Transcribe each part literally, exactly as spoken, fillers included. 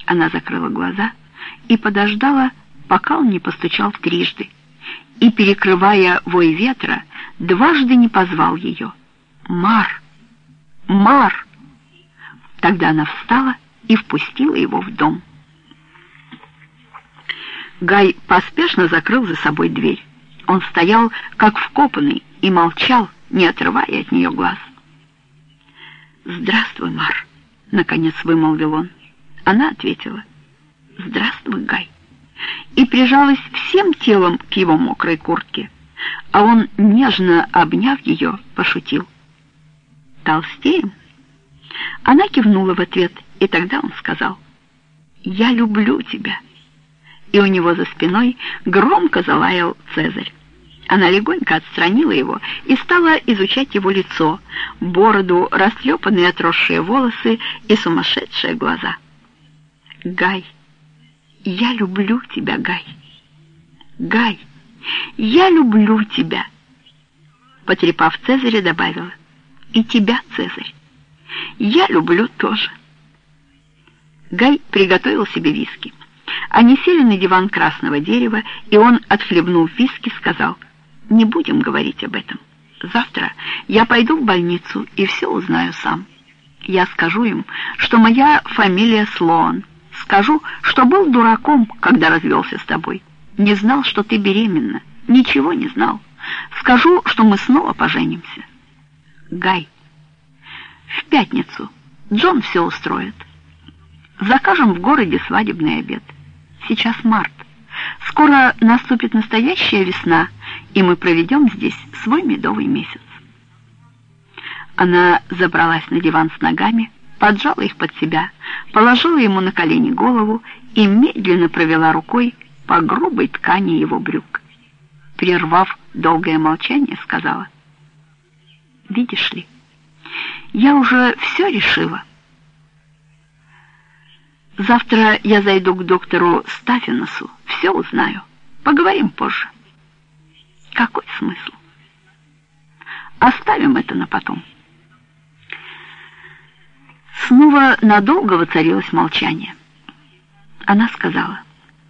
Она закрыла глаза и подождала, пока он не постучал трижды, и, перекрывая вой ветра, дважды не позвал ее. «Мар! Мар!» Тогда она встала и впустила его в дом. Гай поспешно закрыл за собой дверь. Он стоял, как вкопанный, и молчал, не отрывая от нее глаз. «Здравствуй, Мар», — наконец вымолвил он. Она ответила: «Здравствуй, Гай», и прижалась всем телом к его мокрой куртке, а он, нежно обняв ее, пошутил: «Толстеем?» Она кивнула в ответ, и тогда он сказал: «Я люблю тебя». И у него за спиной громко залаял Цезарь. Она легонько отстранила его и стала изучать его лицо, бороду, растрепанные отросшие волосы и сумасшедшие глаза. «Гай, я люблю тебя, Гай! Гай, я люблю тебя!» Потрепав Цезаря, добавила: «И тебя, Цезарь, я люблю тоже». Гай приготовил себе виски. Они сели на диван красного дерева, и он, отхлебнув виски, сказал: «Не будем говорить об этом. Завтра я пойду в больницу и все узнаю сам. Я скажу им, что моя фамилия Слоан. Скажу, что был дураком, когда развелся с тобой. Не знал, что ты беременна. Ничего не знал. Скажу, что мы снова поженимся. Гай, в пятницу Джон все устроит. Закажем в городе свадебный обед. Сейчас март. Скоро наступит настоящая весна, и мы проведем здесь свой медовый месяц». Она забралась на диван с ногами, поджала их под себя, положила ему на колени голову и медленно провела рукой по грубой ткани его брюк. Прервав долгое молчание, сказала: «Видишь ли, я уже все решила. Завтра я зайду к доктору Стаффеносу, все узнаю. Поговорим позже». «Какой смысл? Оставим это на потом». Снова надолго воцарилось молчание. Она сказала: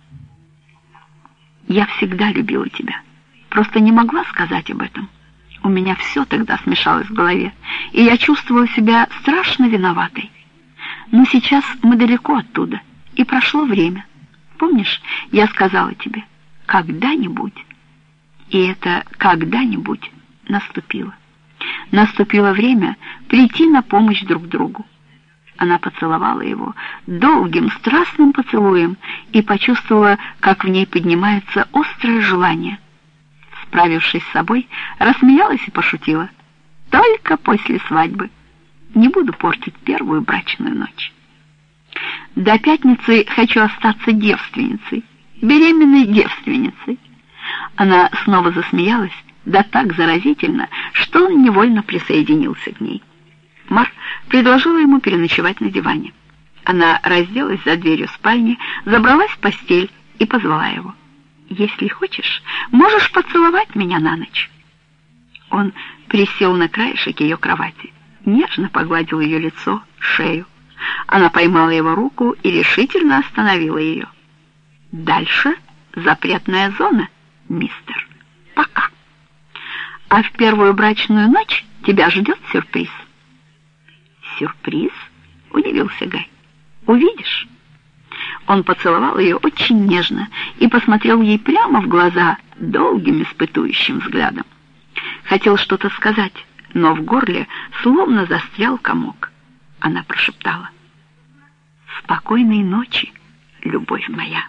«Я всегда любила тебя. Просто не могла сказать об этом. У меня все тогда смешалось в голове, и я чувствовала себя страшно виноватой. Но сейчас мы далеко оттуда, и прошло время. Помнишь, я сказала тебе: когда-нибудь». И это «когда-нибудь» наступило. Наступило время прийти на помощь друг другу. Она поцеловала его долгим, страстным поцелуем и почувствовала, как в ней поднимается острое желание. Справившись с собой, рассмеялась и пошутила: «Только после свадьбы. Не буду портить первую брачную ночь. До пятницы хочу остаться девственницей, беременной девственницей». Она снова засмеялась, да так заразительно, что он невольно присоединился к ней. Мар предложила ему переночевать на диване. Она разделась за дверью спальни, забралась в постель и позвала его: «Если хочешь, можешь поцеловать меня на ночь». Он присел на краешек ее кровати, нежно погладил ее лицо, шею. Она поймала его руку и решительно остановила ее. «Дальше запретная зона, мистер. Пока. А в первую брачную ночь тебя ждет сюрприз». «Сюрприз?» — удивился Гай. «Увидишь». Он поцеловал ее очень нежно и посмотрел ей прямо в глаза долгим испытующим взглядом. Хотел что-то сказать, но в горле словно застрял комок. Она прошептала: «Спокойной ночи, любовь моя».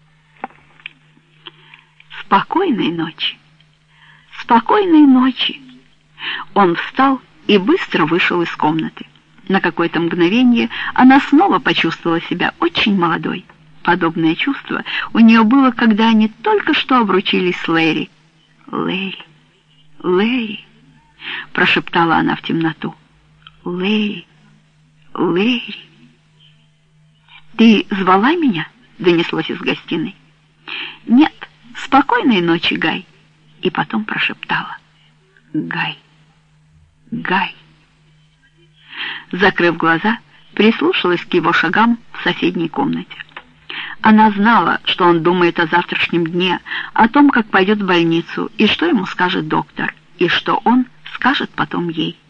«Спокойной ночи! Спокойной ночи!» Он встал и быстро вышел из комнаты. На какое-то мгновение она снова почувствовала себя очень молодой. Подобное чувство у нее было, когда они только что обручились с Лэри. «Лэри, Лэри!» — прошептала она в темноту. «Лэри, Лэри!» «Ты звала меня?» — донеслось из гостиной. «Нет, спокойной ночи, Гай!» И потом прошептала: «Гай, Гай!» Закрыв глаза, прислушалась к его шагам в соседней комнате. Она знала, что он думает о завтрашнем дне, о том, как пойдет в больницу, и что ему скажет доктор, и что он скажет потом ей.